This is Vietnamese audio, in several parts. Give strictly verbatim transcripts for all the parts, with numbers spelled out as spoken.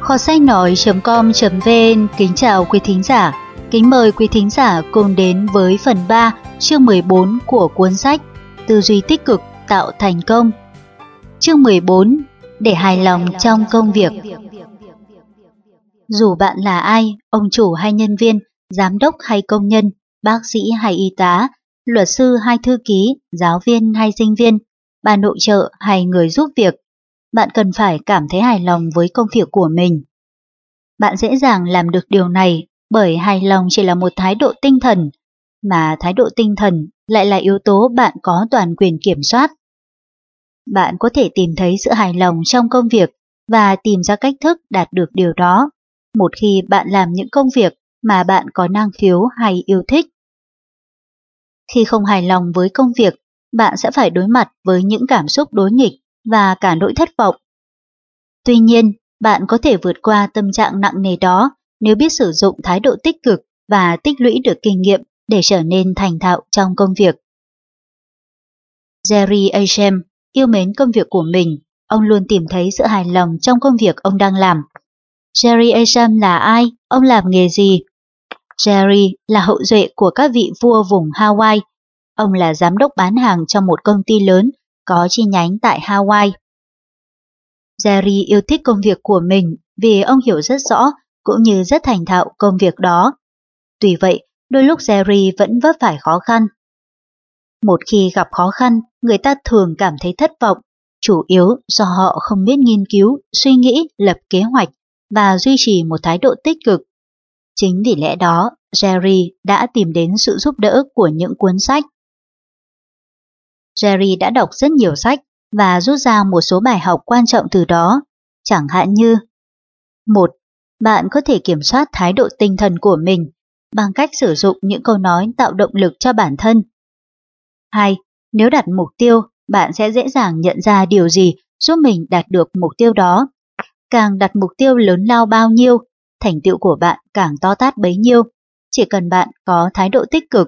Kho sách nói.com.vn kính chào quý thính giả. Kính mời quý thính giả cùng đến với phần ba, chương mười bốn của cuốn sách Tư duy tích cực tạo thành công. Chương mười bốn, để hài lòng trong công việc. Dù bạn là ai, ông chủ hay nhân viên, giám đốc hay công nhân, bác sĩ hay y tá, luật sư hay thư ký, giáo viên hay sinh viên, bà nội trợ hay người giúp việc, bạn cần phải cảm thấy hài lòng với công việc của mình. Bạn dễ dàng làm được điều này bởi hài lòng chỉ là một thái độ tinh thần, mà thái độ tinh thần lại là yếu tố bạn có toàn quyền kiểm soát. Bạn có thể tìm thấy sự hài lòng trong công việc và tìm ra cách thức đạt được điều đó một khi bạn làm những công việc mà bạn có năng khiếu hay yêu thích. Khi không hài lòng với công việc, bạn sẽ phải đối mặt với những cảm xúc đối nghịch và cả nỗi thất vọng. Tuy nhiên, bạn có thể vượt qua tâm trạng nặng nề đó nếu biết sử dụng thái độ tích cực và tích lũy được kinh nghiệm để trở nên thành thạo trong công việc. Jerry Asham yêu mến công việc của mình, ông luôn tìm thấy sự hài lòng trong công việc ông đang làm. Jerry Asham là ai? Ông làm nghề gì? Jerry là hậu duệ của các vị vua vùng Hawaii. Ông là giám đốc bán hàng trong một công ty lớn có chi nhánh tại Hawaii. Jerry yêu thích công việc của mình vì ông hiểu rất rõ cũng như rất thành thạo công việc đó. Tuy vậy, đôi lúc Jerry vẫn vấp phải khó khăn. Một khi gặp khó khăn, người ta thường cảm thấy thất vọng, chủ yếu do họ không biết nghiên cứu, suy nghĩ, lập kế hoạch và duy trì một thái độ tích cực. Chính vì lẽ đó, Jerry đã tìm đến sự giúp đỡ của những cuốn sách. Jerry đã đọc rất nhiều sách và rút ra một số bài học quan trọng từ đó, chẳng hạn như: một. Bạn có thể kiểm soát thái độ tinh thần của mình bằng cách sử dụng những câu nói tạo động lực cho bản thân. hai. Nếu đặt mục tiêu, bạn sẽ dễ dàng nhận ra điều gì giúp mình đạt được mục tiêu đó. Càng đặt mục tiêu lớn lao bao nhiêu, thành tựu của bạn càng to tát bấy nhiêu, chỉ cần bạn có thái độ tích cực.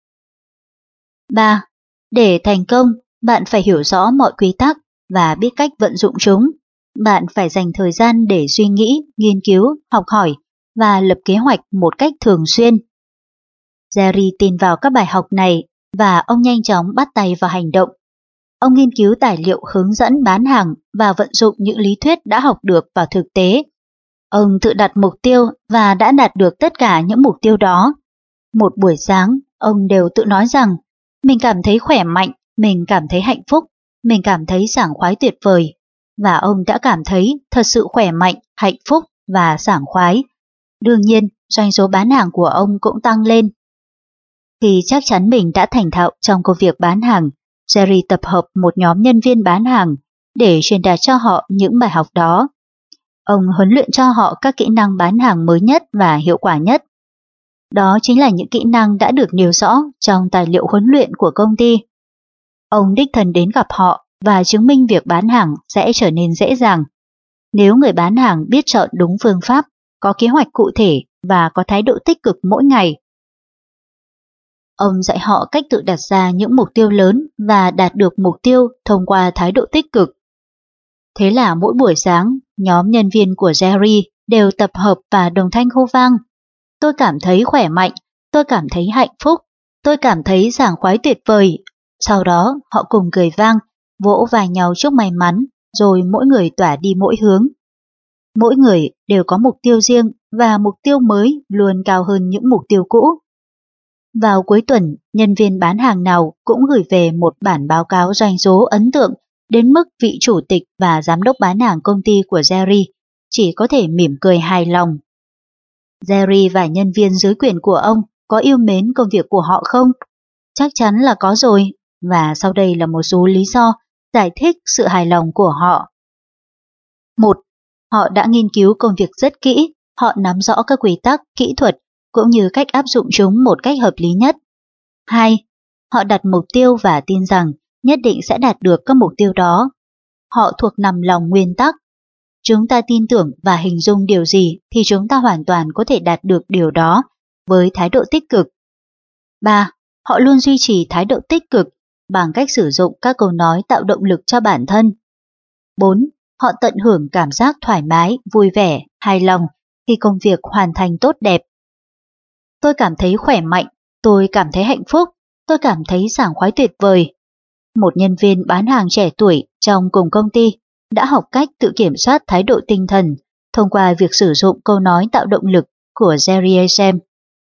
ba. Để thành công, bạn phải hiểu rõ mọi quy tắc và biết cách vận dụng chúng. Bạn phải dành thời gian để suy nghĩ, nghiên cứu, học hỏi và lập kế hoạch một cách thường xuyên. Jerry tin vào các bài học này và ông nhanh chóng bắt tay vào hành động. Ông nghiên cứu tài liệu hướng dẫn bán hàng và vận dụng những lý thuyết đã học được vào thực tế. Ông tự đặt mục tiêu và đã đạt được tất cả những mục tiêu đó. Một buổi sáng, ông đều tự nói rằng mình cảm thấy khỏe mạnh, mình cảm thấy hạnh phúc, mình cảm thấy sảng khoái tuyệt vời. Và ông đã cảm thấy thật sự khỏe mạnh, hạnh phúc và sảng khoái. Đương nhiên, doanh số bán hàng của ông cũng tăng lên. Khi chắc chắn mình đã thành thạo trong công việc bán hàng, Jerry tập hợp một nhóm nhân viên bán hàng để truyền đạt cho họ những bài học đó. Ông huấn luyện cho họ các kỹ năng bán hàng mới nhất và hiệu quả nhất. Đó chính là những kỹ năng đã được nêu rõ trong tài liệu huấn luyện của công ty. Ông đích thân đến gặp họ và chứng minh việc bán hàng sẽ trở nên dễ dàng. Nếu người bán hàng biết chọn đúng phương pháp, có kế hoạch cụ thể và có thái độ tích cực mỗi ngày. Ông dạy họ cách tự đặt ra những mục tiêu lớn và đạt được mục tiêu thông qua thái độ tích cực. Thế là mỗi buổi sáng, nhóm nhân viên của Jerry đều tập hợp và đồng thanh hô vang: tôi cảm thấy khỏe mạnh, tôi cảm thấy hạnh phúc, tôi cảm thấy sảng khoái tuyệt vời. Sau đó họ cùng cười vang, vỗ vai nhau chúc may mắn, rồi mỗi người tỏa đi mỗi hướng. Mỗi người đều có mục tiêu riêng và mục tiêu mới luôn cao hơn những mục tiêu cũ. Vào cuối tuần, nhân viên bán hàng nào cũng gửi về một bản báo cáo doanh số ấn tượng đến mức vị chủ tịch và giám đốc bán hàng công ty của Jerry chỉ có thể mỉm cười hài lòng. Jerry và nhân viên dưới quyền của ông có yêu mến công việc của họ không? Chắc chắn là có rồi, và sau đây là một số lý do giải thích sự hài lòng của họ. một. Họ đã nghiên cứu công việc rất kỹ, họ nắm rõ các quy tắc, kỹ thuật cũng như cách áp dụng chúng một cách hợp lý nhất. hai. Họ đặt mục tiêu và tin rằng nhất định sẽ đạt được các mục tiêu đó. Họ thuộc nằm lòng nguyên tắc. Chúng ta tin tưởng và hình dung điều gì thì chúng ta hoàn toàn có thể đạt được điều đó với thái độ tích cực. ba. Họ luôn duy trì thái độ tích cực bằng cách sử dụng các câu nói tạo động lực cho bản thân. bốn. Họ tận hưởng cảm giác thoải mái, vui vẻ, hài lòng khi công việc hoàn thành tốt đẹp. Tôi cảm thấy khỏe mạnh, tôi cảm thấy hạnh phúc, tôi cảm thấy sảng khoái tuyệt vời. Một nhân viên bán hàng trẻ tuổi trong cùng công ty đã học cách tự kiểm soát thái độ tinh thần thông qua việc sử dụng câu nói tạo động lực của Jerry Sam.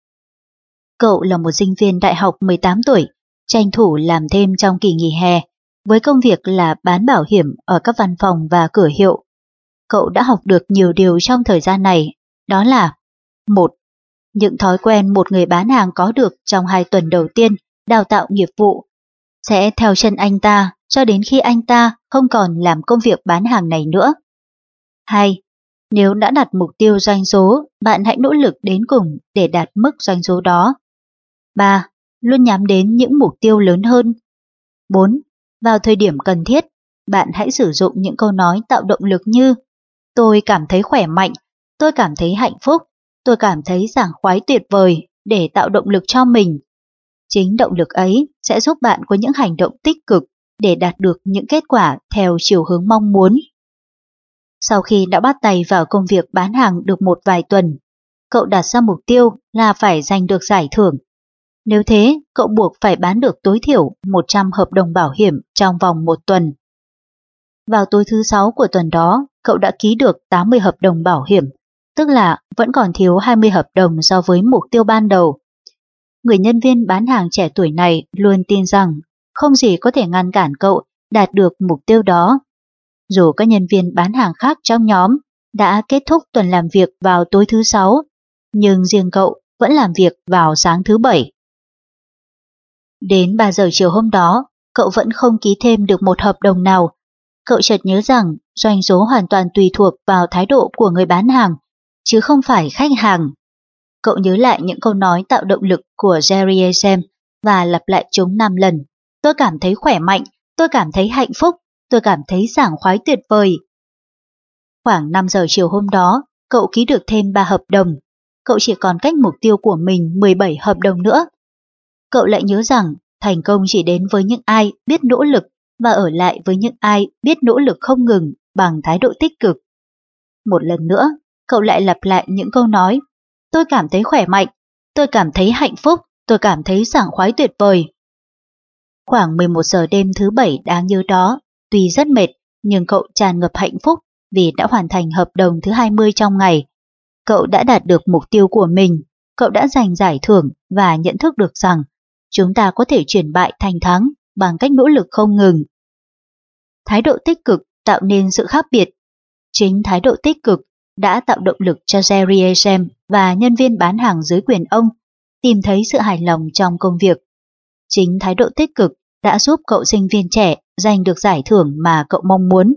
Cậu là một sinh viên đại học mười tám tuổi, tranh thủ làm thêm trong kỳ nghỉ hè, với công việc là bán bảo hiểm ở các văn phòng và cửa hiệu. Cậu đã học được nhiều điều trong thời gian này, đó là: một. Những thói quen một người bán hàng có được trong hai tuần đầu tiên đào tạo nghiệp vụ sẽ theo chân anh ta cho đến khi anh ta không còn làm công việc bán hàng này nữa. hai. Nếu đã đặt mục tiêu doanh số, bạn hãy nỗ lực đến cùng để đạt mức doanh số đó. ba. Luôn nhắm đến những mục tiêu lớn hơn. bốn. Vào thời điểm cần thiết, bạn hãy sử dụng những câu nói tạo động lực như: tôi cảm thấy khỏe mạnh, tôi cảm thấy hạnh phúc, tôi cảm thấy sảng khoái tuyệt vời để tạo động lực cho mình. Chính động lực ấy sẽ giúp bạn có những hành động tích cực để đạt được những kết quả theo chiều hướng mong muốn. Sau khi đã bắt tay vào công việc bán hàng được một vài tuần, cậu đặt ra mục tiêu là phải giành được giải thưởng. Nếu thế, cậu buộc phải bán được tối thiểu một trăm hợp đồng bảo hiểm trong vòng một tuần. Vào tối thứ sáu của tuần đó, cậu đã ký được tám mươi hợp đồng bảo hiểm, tức là vẫn còn thiếu hai mươi hợp đồng so với mục tiêu ban đầu. Người nhân viên bán hàng trẻ tuổi này luôn tin rằng không gì có thể ngăn cản cậu đạt được mục tiêu đó. Dù các nhân viên bán hàng khác trong nhóm đã kết thúc tuần làm việc vào tối thứ sáu, nhưng riêng cậu vẫn làm việc vào sáng thứ bảy. Đến ba giờ chiều hôm đó, cậu vẫn không ký thêm được một hợp đồng nào. Cậu chợt nhớ rằng doanh số hoàn toàn tùy thuộc vào thái độ của người bán hàng, chứ không phải khách hàng. Cậu nhớ lại những câu nói tạo động lực của Jerry Sam và lặp lại chúng năm lần. Tôi cảm thấy khỏe mạnh, tôi cảm thấy hạnh phúc, tôi cảm thấy sảng khoái tuyệt vời. Khoảng năm giờ chiều hôm đó, cậu ký được thêm ba hợp đồng. Cậu chỉ còn cách mục tiêu của mình mười bảy hợp đồng nữa. Cậu lại nhớ rằng thành công chỉ đến với những ai biết nỗ lực và ở lại với những ai biết nỗ lực không ngừng bằng thái độ tích cực. Một lần nữa, cậu lại lặp lại những câu nói: tôi cảm thấy khỏe mạnh, tôi cảm thấy hạnh phúc, tôi cảm thấy sảng khoái tuyệt vời. Khoảng mười một giờ đêm thứ bảy đáng nhớ đó, tuy rất mệt, nhưng cậu tràn ngập hạnh phúc vì đã hoàn thành hợp đồng thứ hai mươi trong ngày. Cậu đã đạt được mục tiêu của mình, cậu đã giành giải thưởng và nhận thức được rằng chúng ta có thể chuyển bại thành thắng bằng cách nỗ lực không ngừng. Thái độ tích cực tạo nên sự khác biệt. Chính thái độ tích cực đã tạo động lực cho Jerry Sam và nhân viên bán hàng dưới quyền ông tìm thấy sự hài lòng trong công việc. Chính thái độ tích cực đã giúp cậu sinh viên trẻ giành được giải thưởng mà cậu mong muốn.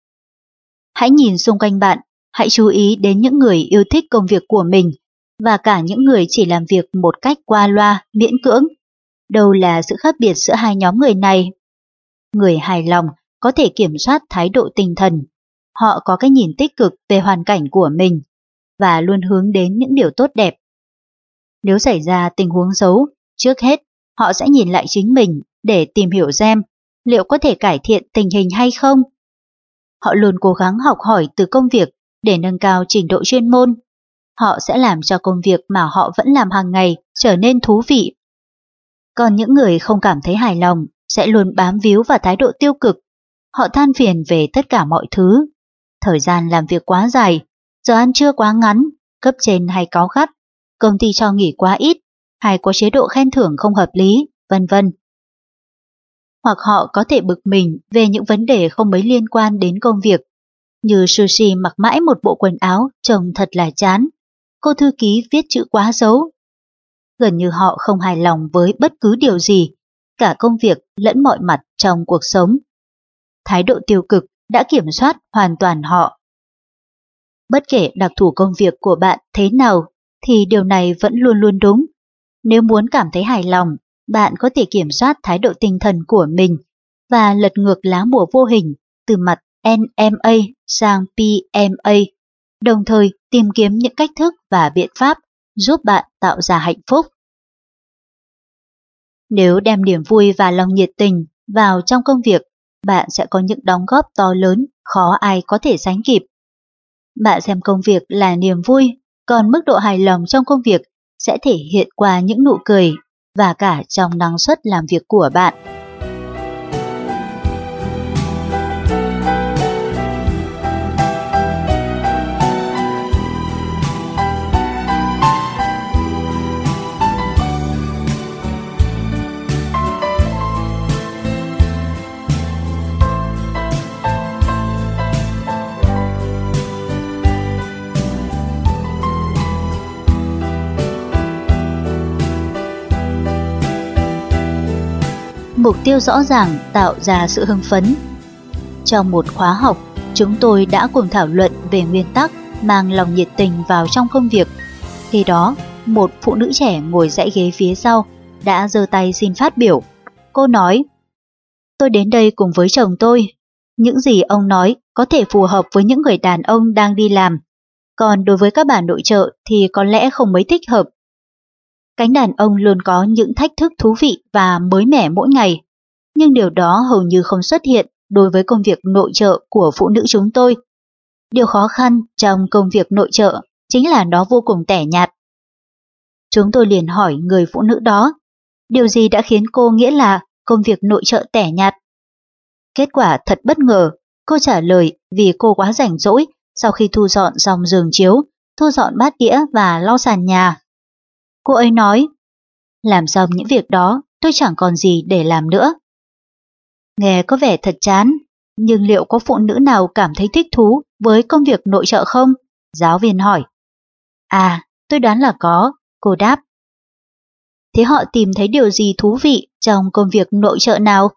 Hãy nhìn xung quanh bạn, hãy chú ý đến những người yêu thích công việc của mình và cả những người chỉ làm việc một cách qua loa, miễn cưỡng. Đâu là sự khác biệt giữa hai nhóm người này? Người hài lòng có thể kiểm soát thái độ tinh thần. Họ có cái nhìn tích cực về hoàn cảnh của mình và luôn hướng đến những điều tốt đẹp. Nếu xảy ra tình huống xấu, trước hết họ sẽ nhìn lại chính mình để tìm hiểu xem liệu có thể cải thiện tình hình hay không. Họ luôn cố gắng học hỏi từ công việc để nâng cao trình độ chuyên môn. Họ sẽ làm cho công việc mà họ vẫn làm hàng ngày trở nên thú vị. Còn những người không cảm thấy hài lòng sẽ luôn bám víu vào thái độ tiêu cực. Họ than phiền về tất cả mọi thứ. Thời gian làm việc quá dài, giờ ăn trưa quá ngắn, cấp trên hay cáu gắt, công ty cho nghỉ quá ít, hay có chế độ khen thưởng không hợp lý, vân vân. Hoặc họ có thể bực mình về những vấn đề không mấy liên quan đến công việc, như Sushi mặc mãi một bộ quần áo trông thật là chán, cô thư ký viết chữ quá xấu. Gần như họ không hài lòng với bất cứ điều gì, cả công việc lẫn mọi mặt trong cuộc sống. Thái độ tiêu cực đã kiểm soát hoàn toàn họ. Bất kể đặc thù công việc của bạn thế nào, thì điều này vẫn luôn luôn đúng. Nếu muốn cảm thấy hài lòng, bạn có thể kiểm soát thái độ tinh thần của mình và lật ngược lá bùa vô hình từ mặt en em a sang pê em a, đồng thời tìm kiếm những cách thức và biện pháp giúp bạn tạo ra hạnh phúc. Nếu đem niềm vui và lòng nhiệt tình vào trong công việc, bạn sẽ có những đóng góp to lớn khó ai có thể sánh kịp. Bạn xem công việc là niềm vui, còn mức độ hài lòng trong công việc sẽ thể hiện qua những nụ cười và cả trong năng suất làm việc của bạn. Mục tiêu rõ ràng tạo ra sự hưng phấn. Trong một khóa học, chúng tôi đã cùng thảo luận về nguyên tắc mang lòng nhiệt tình vào trong công việc. Khi đó, một phụ nữ trẻ ngồi dãy ghế phía sau đã giơ tay xin phát biểu. Cô nói, tôi đến đây cùng với chồng tôi. Những gì ông nói có thể phù hợp với những người đàn ông đang đi làm, còn đối với các bà nội trợ thì có lẽ không mấy thích hợp. Cánh đàn ông luôn có những thách thức thú vị và mới mẻ mỗi ngày, nhưng điều đó hầu như không xuất hiện đối với công việc nội trợ của phụ nữ chúng tôi. Điều khó khăn trong công việc nội trợ chính là nó vô cùng tẻ nhạt. Chúng tôi liền hỏi người phụ nữ đó, điều gì đã khiến cô nghĩ là công việc nội trợ tẻ nhạt? Kết quả thật bất ngờ, cô trả lời vì cô quá rảnh rỗi sau khi thu dọn dòng giường chiếu, thu dọn bát đĩa và lau sàn nhà. Cô ấy nói, làm xong những việc đó tôi chẳng còn gì để làm nữa. Nghe có vẻ thật chán, nhưng liệu có phụ nữ nào cảm thấy thích thú với công việc nội trợ không? Giáo viên hỏi. À, tôi đoán là có, cô đáp. Thế họ tìm thấy điều gì thú vị trong công việc nội trợ nào?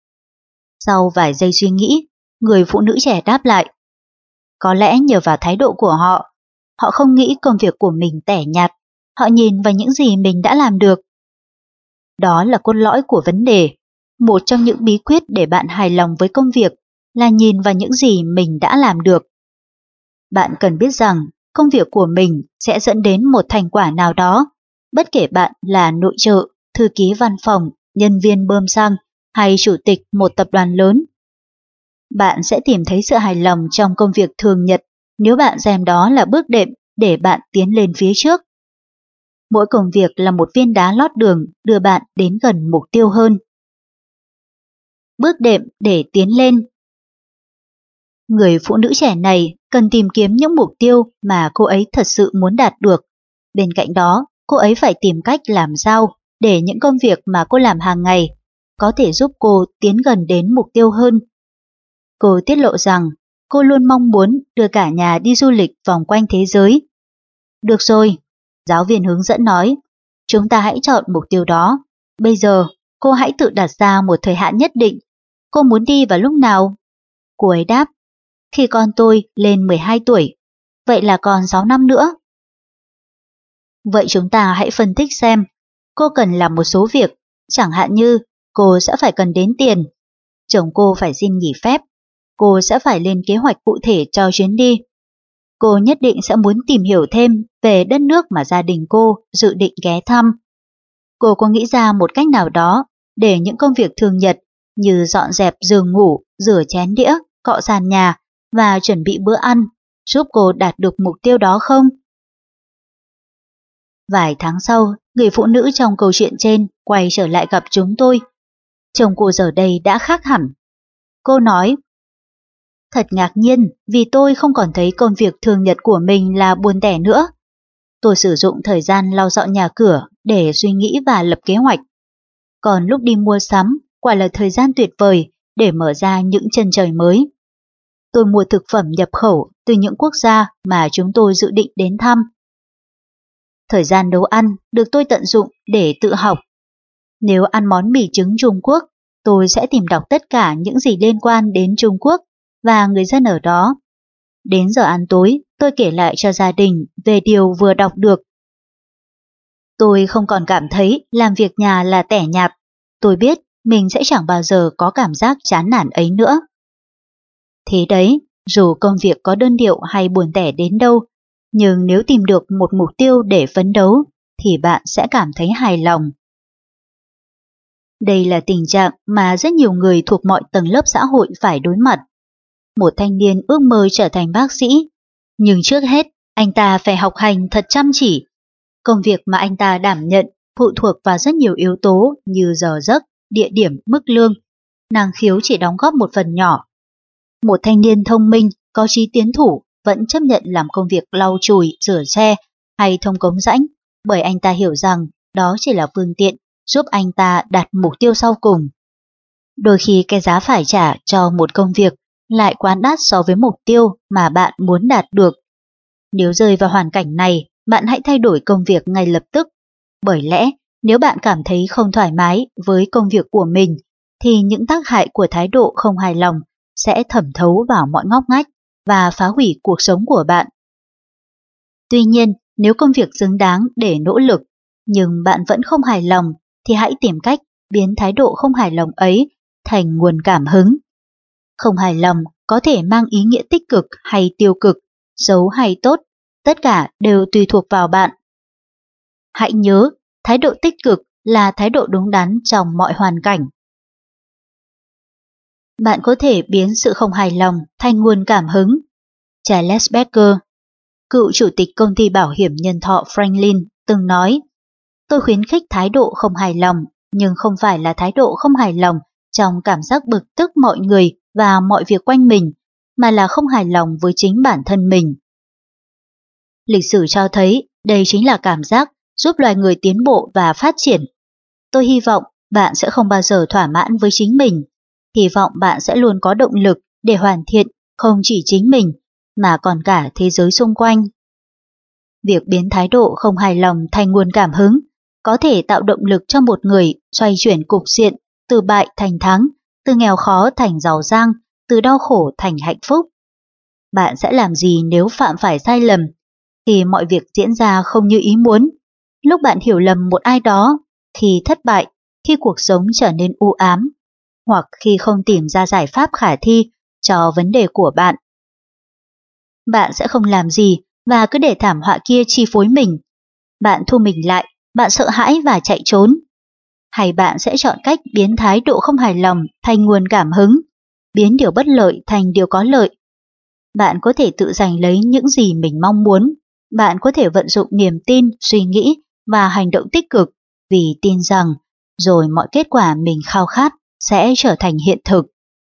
Sau vài giây suy nghĩ, người phụ nữ trẻ đáp lại. Có lẽ nhờ vào thái độ của họ, họ không nghĩ công việc của mình tẻ nhạt, họ nhìn vào những gì mình đã làm được. Đó là cốt lõi của vấn đề. Một trong những bí quyết để bạn hài lòng với công việc là nhìn vào những gì mình đã làm được. Bạn cần biết rằng công việc của mình sẽ dẫn đến một thành quả nào đó, bất kể bạn là nội trợ, thư ký văn phòng, nhân viên bơm xăng hay chủ tịch một tập đoàn lớn. Bạn sẽ tìm thấy sự hài lòng trong công việc thường nhật nếu bạn xem đó là bước đệm để bạn tiến lên phía trước. Mỗi công việc là một viên đá lót đường đưa bạn đến gần mục tiêu hơn. Bước đệm để tiến lên. Người phụ nữ trẻ này cần tìm kiếm những mục tiêu mà cô ấy thật sự muốn đạt được. Bên cạnh đó, cô ấy phải tìm cách làm sao để những công việc mà cô làm hàng ngày có thể giúp cô tiến gần đến mục tiêu hơn. Cô tiết lộ rằng cô luôn mong muốn đưa cả nhà đi du lịch vòng quanh thế giới. Được rồi, giáo viên hướng dẫn nói, chúng ta hãy chọn mục tiêu đó. Bây giờ, cô hãy tự đặt ra một thời hạn nhất định. Cô muốn đi vào lúc nào? Cô ấy đáp, khi con tôi lên mười hai tuổi, vậy là còn sáu năm nữa. Vậy chúng ta hãy phân tích xem, cô cần làm một số việc, chẳng hạn như cô sẽ phải cần đến tiền, chồng cô phải xin nghỉ phép, cô sẽ phải lên kế hoạch cụ thể cho chuyến đi. Cô nhất định sẽ muốn tìm hiểu thêm về đất nước mà gia đình cô dự định ghé thăm. Cô có nghĩ ra một cách nào đó để những công việc thường nhật như dọn dẹp giường ngủ, rửa chén đĩa, cọ sàn nhà và chuẩn bị bữa ăn giúp cô đạt được mục tiêu đó không? Vài tháng sau, người phụ nữ trong câu chuyện trên quay trở lại gặp chúng tôi. Chồng cô giờ đây đã khác hẳn. Cô nói, thật ngạc nhiên vì tôi không còn thấy công việc thường nhật của mình là buồn tẻ nữa. Tôi sử dụng thời gian lau dọn nhà cửa để suy nghĩ và lập kế hoạch. Còn lúc đi mua sắm, quả là thời gian tuyệt vời để mở ra những chân trời mới. Tôi mua thực phẩm nhập khẩu từ những quốc gia mà chúng tôi dự định đến thăm. Thời gian nấu ăn được tôi tận dụng để tự học. Nếu ăn món mì trứng Trung Quốc, tôi sẽ tìm đọc tất cả những gì liên quan đến Trung Quốc và người dân ở đó. Đến giờ ăn tối, tôi kể lại cho gia đình về điều vừa đọc được. Tôi không còn cảm thấy làm việc nhà là tẻ nhạt. Tôi biết mình sẽ chẳng bao giờ có cảm giác chán nản ấy nữa. Thế đấy, dù công việc có đơn điệu hay buồn tẻ đến đâu, nhưng nếu tìm được một mục tiêu để phấn đấu, thì bạn sẽ cảm thấy hài lòng. Đây là tình trạng mà rất nhiều người thuộc mọi tầng lớp xã hội phải đối mặt. một thanh niên ước mơ trở thành bác sĩ. Nhưng trước hết, anh ta phải học hành thật chăm chỉ. Công việc mà anh ta đảm nhận phụ thuộc vào rất nhiều yếu tố như giờ giấc, địa điểm, mức lương. Năng khiếu chỉ đóng góp một phần nhỏ. Một thanh niên thông minh, có chí tiến thủ vẫn chấp nhận làm công việc lau chùi, rửa xe hay thông cống rãnh, bởi anh ta hiểu rằng đó chỉ là phương tiện giúp anh ta đạt mục tiêu sau cùng. Đôi khi cái giá phải trả cho một công việc lại quá đắt so với mục tiêu mà bạn muốn đạt được. Nếu rơi vào hoàn cảnh này, bạn hãy thay đổi công việc ngay lập tức. Bởi lẽ, nếu bạn cảm thấy không thoải mái với công việc của mình, thì những tác hại của thái độ không hài lòng sẽ thẩm thấu vào mọi ngóc ngách và phá hủy cuộc sống của bạn. Tuy nhiên, nếu công việc xứng đáng để nỗ lực, nhưng bạn vẫn không hài lòng, thì hãy tìm cách biến thái độ không hài lòng ấy thành nguồn cảm hứng. Không hài lòng có thể mang ý nghĩa tích cực hay tiêu cực, xấu hay tốt, tất cả đều tùy thuộc vào bạn. Hãy nhớ, thái độ tích cực là thái độ đúng đắn trong mọi hoàn cảnh. Bạn có thể biến sự không hài lòng thành nguồn cảm hứng. Charles Becker, cựu chủ tịch công ty bảo hiểm nhân thọ Franklin, từng nói: "Tôi khuyến khích thái độ không hài lòng, nhưng không phải là thái độ không hài lòng trong cảm giác bực tức mọi người và mọi việc quanh mình, mà là không hài lòng với chính bản thân mình." Lịch sử cho thấy đây chính là cảm giác giúp loài người tiến bộ và phát triển. Tôi hy vọng bạn sẽ không bao giờ thỏa mãn với chính mình. Hy vọng bạn sẽ luôn có động lực để hoàn thiện không chỉ chính mình, mà còn cả thế giới xung quanh. Việc biến thái độ không hài lòng thành nguồn cảm hứng có thể tạo động lực cho một người xoay chuyển cục diện từ bại thành thắng, từ nghèo khó thành giàu sang, từ đau khổ thành hạnh phúc. Bạn sẽ làm gì nếu phạm phải sai lầm, khi mọi việc diễn ra không như ý muốn, lúc bạn hiểu lầm một ai đó, khi thất bại, khi cuộc sống trở nên u ám, hoặc khi không tìm ra giải pháp khả thi cho vấn đề của bạn? Bạn sẽ không làm gì và cứ để thảm họa kia chi phối mình. Bạn thu mình lại, bạn sợ hãi và chạy trốn. Hay bạn sẽ chọn cách biến thái độ không hài lòng thành nguồn cảm hứng, biến điều bất lợi thành điều có lợi? Bạn có thể tự giành lấy những gì mình mong muốn. Bạn có thể vận dụng niềm tin, suy nghĩ và hành động tích cực vì tin rằng rồi mọi kết quả mình khao khát sẽ trở thành hiện thực.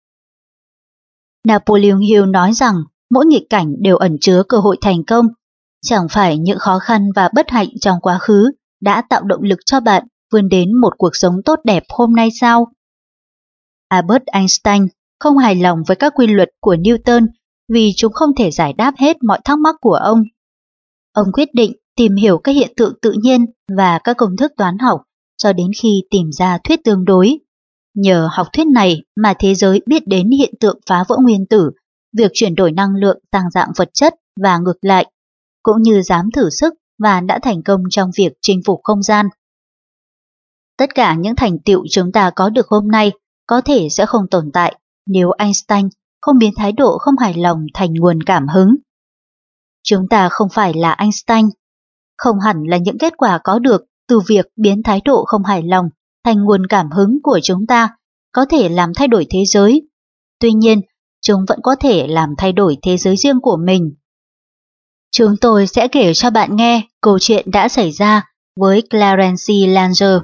Napoleon Hill nói rằng mỗi nghịch cảnh đều ẩn chứa cơ hội thành công. Chẳng phải những khó khăn và bất hạnh trong quá khứ đã tạo động lực cho bạn vươn đến một cuộc sống tốt đẹp hôm nay sao? Albert Einstein không hài lòng với các quy luật của Newton vì chúng không thể giải đáp hết mọi thắc mắc của ông. Ông quyết định tìm hiểu các hiện tượng tự nhiên và các công thức toán học cho đến khi tìm ra thuyết tương đối. Nhờ học thuyết này mà thế giới biết đến hiện tượng phá vỡ nguyên tử, việc chuyển đổi năng lượng sang dạng vật chất và ngược lại, cũng như dám thử sức và đã thành công trong việc chinh phục không gian. Tất cả những thành tựu chúng ta có được hôm nay có thể sẽ không tồn tại nếu Einstein không biến thái độ không hài lòng thành nguồn cảm hứng. Chúng ta không phải là Einstein, không hẳn là những kết quả có được từ việc biến thái độ không hài lòng thành nguồn cảm hứng của chúng ta có thể làm thay đổi thế giới. Tuy nhiên, chúng vẫn có thể làm thay đổi thế giới riêng của mình. Chúng tôi sẽ kể cho bạn nghe câu chuyện đã xảy ra với Clarence Langer.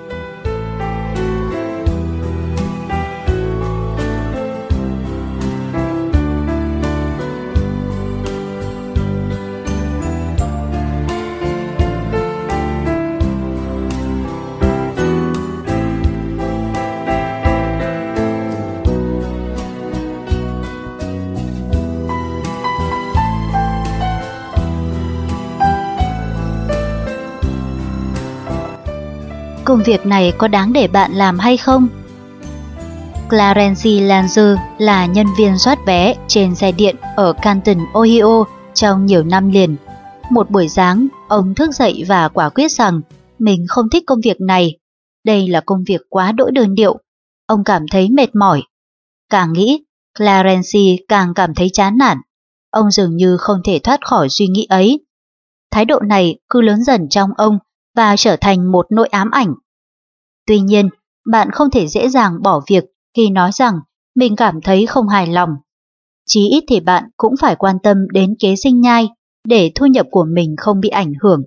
Công việc này có đáng để bạn làm hay không? Clarence Langer là nhân viên soát vé trên xe điện ở Canton, Ohio trong nhiều năm liền. Một buổi sáng, ông thức dậy và quả quyết rằng mình không thích công việc này. Đây là công việc quá đỗi đơn điệu. Ông cảm thấy mệt mỏi. Càng nghĩ, Clarence càng cảm thấy chán nản. Ông dường như không thể thoát khỏi suy nghĩ ấy. Thái độ này cứ lớn dần trong ông và trở thành một nỗi ám ảnh. Tuy nhiên, bạn không thể dễ dàng bỏ việc khi nói rằng mình cảm thấy không hài lòng. chí ít thì bạn cũng phải quan tâm đến kế sinh nhai để thu nhập của mình không bị ảnh hưởng.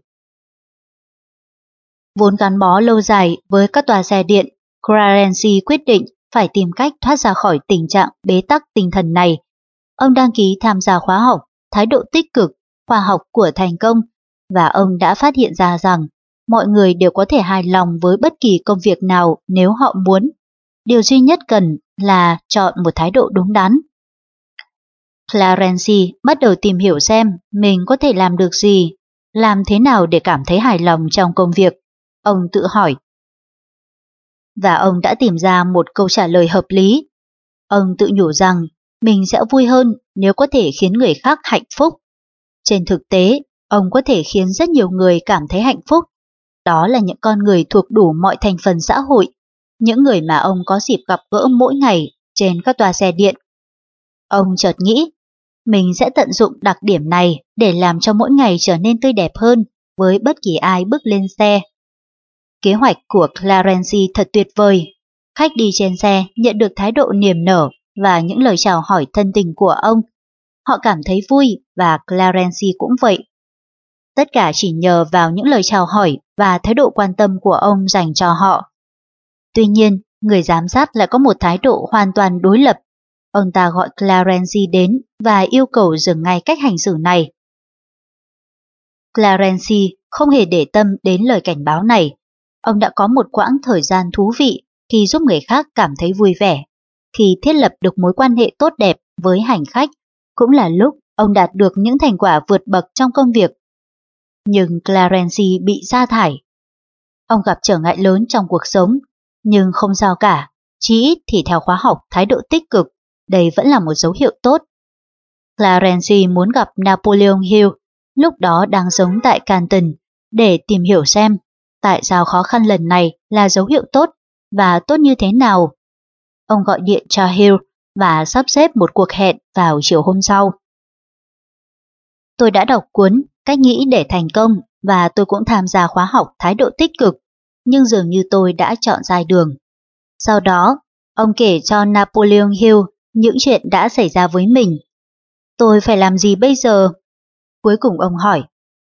Vốn gắn bó lâu dài với các tòa xe điện, Clarence quyết định phải tìm cách thoát ra khỏi tình trạng bế tắc tinh thần này. Ông đăng ký tham gia khóa học Thái độ tích cực, khoa học của thành công, và ông đã phát hiện ra rằng mọi người đều có thể hài lòng với bất kỳ công việc nào nếu họ muốn. Điều duy nhất cần là chọn một thái độ đúng đắn. Clarence bắt đầu tìm hiểu xem mình có thể làm được gì, làm thế nào để cảm thấy hài lòng trong công việc. Ông tự hỏi. Và ông đã tìm ra một câu trả lời hợp lý. Ông tự nhủ rằng mình sẽ vui hơn nếu có thể khiến người khác hạnh phúc. Trên thực tế, ông có thể khiến rất nhiều người cảm thấy hạnh phúc. Đó là những con người thuộc đủ mọi thành phần xã hội, những người mà ông có dịp gặp gỡ mỗi ngày trên các toa xe điện. Ông chợt nghĩ, mình sẽ tận dụng đặc điểm này để làm cho mỗi ngày trở nên tươi đẹp hơn với bất kỳ ai bước lên xe. Kế hoạch của Clarence thật tuyệt vời. Khách đi trên xe nhận được thái độ niềm nở và những lời chào hỏi thân tình của ông. Họ cảm thấy vui và Clarence cũng vậy. Tất cả chỉ nhờ vào những lời chào hỏi và thái độ quan tâm của ông dành cho họ. Tuy nhiên, người giám sát lại có một thái độ hoàn toàn đối lập. Ông ta gọi Clarence đến và yêu cầu dừng ngay cách hành xử này. Clarence không hề để tâm đến lời cảnh báo này. Ông đã có một quãng thời gian thú vị khi giúp người khác cảm thấy vui vẻ, khi thiết lập được mối quan hệ tốt đẹp với hành khách, cũng là lúc ông đạt được những thành quả vượt bậc trong công việc. Nhưng Clarence bị sa thải. Ông gặp trở ngại lớn trong cuộc sống, nhưng không sao cả, chí ít thì theo khóa học thái độ tích cực, đây vẫn là một dấu hiệu tốt. Clarence muốn gặp Napoleon Hill, lúc đó đang sống tại Canton, để tìm hiểu xem tại sao khó khăn lần này là dấu hiệu tốt và tốt như thế nào. Ông gọi điện cho Hill và sắp xếp một cuộc hẹn vào chiều hôm sau. Tôi đã đọc cuốn Cách nghĩ để thành công và tôi cũng tham gia khóa học thái độ tích cực, nhưng dường như tôi đã chọn sai đường. Sau đó, ông kể cho Napoleon Hill những chuyện đã xảy ra với mình. Tôi phải làm gì bây giờ? Cuối cùng ông hỏi.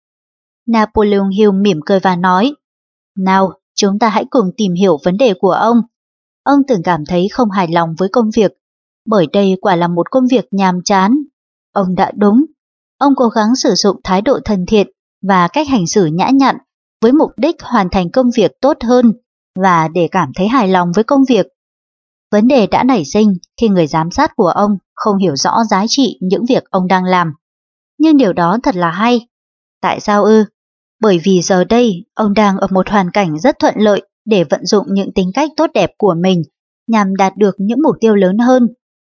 Napoleon Hill mỉm cười và nói, nào, chúng ta hãy cùng tìm hiểu vấn đề của ông. Ông từng cảm thấy không hài lòng với công việc, bởi đây quả là một công việc nhàm chán. Ông đã đúng. Ông cố gắng sử dụng thái độ thân thiện và cách hành xử nhã nhặn với mục đích hoàn thành công việc tốt hơn và để cảm thấy hài lòng với công việc. Vấn đề đã nảy sinh khi người giám sát của ông không hiểu rõ giá trị những việc ông đang làm. Nhưng điều đó thật là hay. Tại sao ư? Bởi vì giờ đây ông đang ở một hoàn cảnh rất thuận lợi để vận dụng những tính cách tốt đẹp của mình nhằm đạt được những mục tiêu lớn hơn.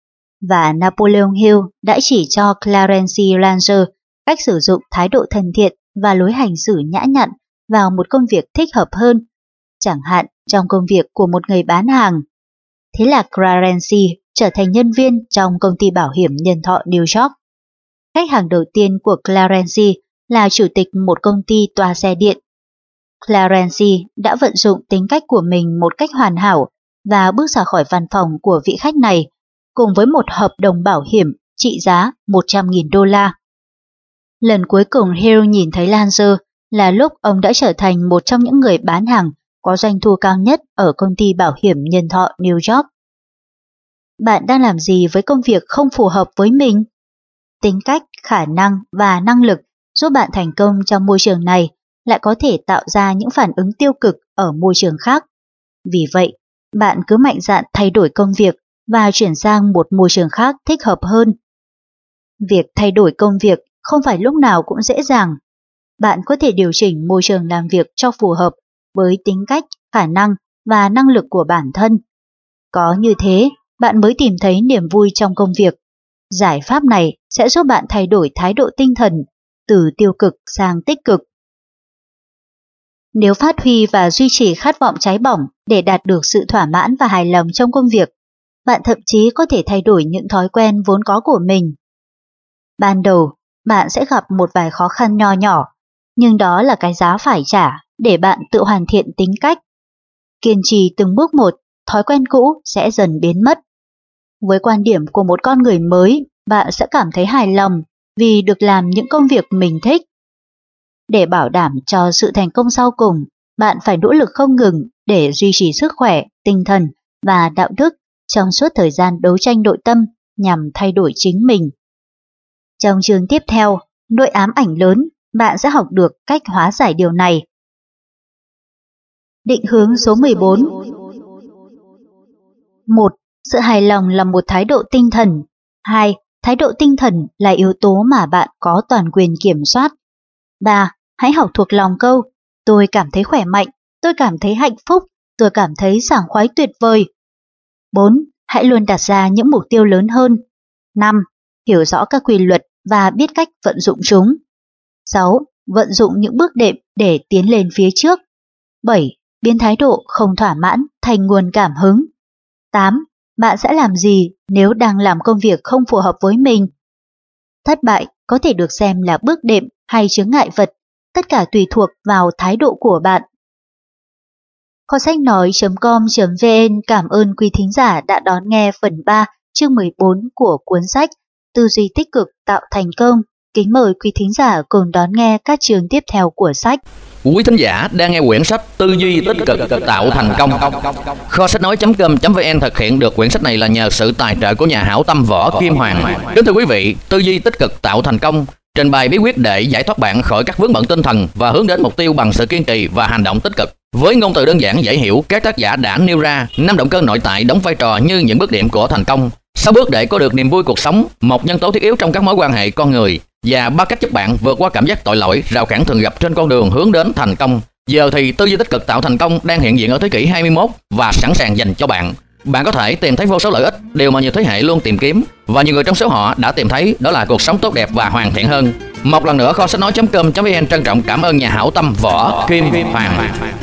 Và Napoleon Hill đã chỉ cho Clarence Lancer cách sử dụng thái độ thân thiện và lối hành xử nhã nhặn vào một công việc thích hợp hơn, chẳng hạn trong công việc của một người bán hàng. Thế là Clarence trở thành nhân viên trong công ty bảo hiểm nhân thọ New York. Khách hàng đầu tiên của Clarence là chủ tịch một công ty toa xe điện. Clarence đã vận dụng tính cách của mình một cách hoàn hảo và bước ra khỏi văn phòng của vị khách này cùng với một hợp đồng bảo hiểm trị giá một trăm nghìn đô la. Lần cuối cùng Hill nhìn thấy Lancer là lúc ông đã trở thành một trong những người bán hàng có doanh thu cao nhất ở công ty bảo hiểm nhân thọ New York. Bạn đang làm gì với công việc không phù hợp với mình? Tính cách, khả năng và năng lực giúp bạn thành công trong môi trường này lại có thể tạo ra những phản ứng tiêu cực ở môi trường khác. Vì vậy, bạn cứ mạnh dạn thay đổi công việc và chuyển sang một môi trường khác thích hợp hơn. Việc thay đổi công việc không phải lúc nào cũng dễ dàng. Bạn có thể điều chỉnh môi trường làm việc cho phù hợp với tính cách, khả năng và năng lực của bản thân. Có như thế, bạn mới tìm thấy niềm vui trong công việc. Giải pháp này sẽ giúp bạn thay đổi thái độ tinh thần từ tiêu cực sang tích cực. Nếu phát huy và duy trì khát vọng cháy bỏng để đạt được sự thỏa mãn và hài lòng trong công việc, bạn thậm chí có thể thay đổi những thói quen vốn có của mình. Ban đầu, bạn sẽ gặp một vài khó khăn nho nhỏ, nhưng đó là cái giá phải trả để bạn tự hoàn thiện tính cách. Kiên trì từng bước một, thói quen cũ sẽ dần biến mất. Với quan điểm của một con người mới, bạn sẽ cảm thấy hài lòng vì được làm những công việc mình thích. Để bảo đảm cho sự thành công sau cùng, bạn phải nỗ lực không ngừng để duy trì sức khỏe, tinh thần và đạo đức trong suốt thời gian đấu tranh nội tâm nhằm thay đổi chính mình. Trong chương tiếp theo, nỗi ám ảnh lớn, bạn sẽ học được cách hóa giải điều này. Định hướng số mười bốn. một. Sự hài lòng là một thái độ tinh thần. hai. Thái độ tinh thần là yếu tố mà bạn có toàn quyền kiểm soát. ba. Hãy học thuộc lòng câu tôi cảm thấy khỏe mạnh, tôi cảm thấy hạnh phúc, tôi cảm thấy sảng khoái tuyệt vời. bốn. Hãy luôn đặt ra những mục tiêu lớn hơn. năm. Hiểu rõ các quy luật và biết cách vận dụng chúng. sáu. Vận dụng những bước đệm để tiến lên phía trước. bảy. Biến thái độ không thỏa mãn thành nguồn cảm hứng. tám. Bạn sẽ làm gì nếu đang làm công việc không phù hợp với mình? Thất bại có thể được xem là bước đệm hay chướng ngại vật, tất cả tùy thuộc vào thái độ của bạn. Kho sách nói chấm com chấm vn cảm ơn quý thính giả đã đón nghe phần ba chương mười bốn của cuốn sách Tư duy tích cực tạo thành công. Kính mời quý thính giả cùng đón nghe các chương tiếp theo của sách. Quý thính giả đang nghe quyển sách Tư duy tích cực tạo thành công. Kho sách nói chấm com chấm vn thực hiện được quyển sách này là nhờ sự tài trợ của nhà hảo tâm Võ Kim Hoàng. Kính thưa quý vị, Tư duy tích cực tạo thành công trình bày bí quyết để giải thoát bạn khỏi các vướng bận tinh thần và hướng đến mục tiêu bằng sự kiên trì và hành động tích cực. Với ngôn từ đơn giản dễ hiểu, các tác giả đã nêu ra năm động cơ nội tại đóng vai trò như những bước đệm của thành công, sáu bước để có được niềm vui cuộc sống, một nhân tố thiết yếu trong các mối quan hệ con người, và ba cách giúp bạn vượt qua cảm giác tội lỗi, rào cản thường gặp trên con đường hướng đến thành công. Giờ thì tư duy tích cực tạo thành công đang hiện diện ở thế kỷ hai mươi mốt và sẵn sàng dành cho bạn. Bạn có thể tìm thấy vô số lợi ích, điều mà nhiều thế hệ luôn tìm kiếm, và nhiều người trong số họ đã tìm thấy, đó là cuộc sống tốt đẹp và hoàn thiện hơn. Một lần nữa, kho sách nói chấm com chấm vn trân trọng cảm ơn nhà hảo tâm Võ Kim Hoàng.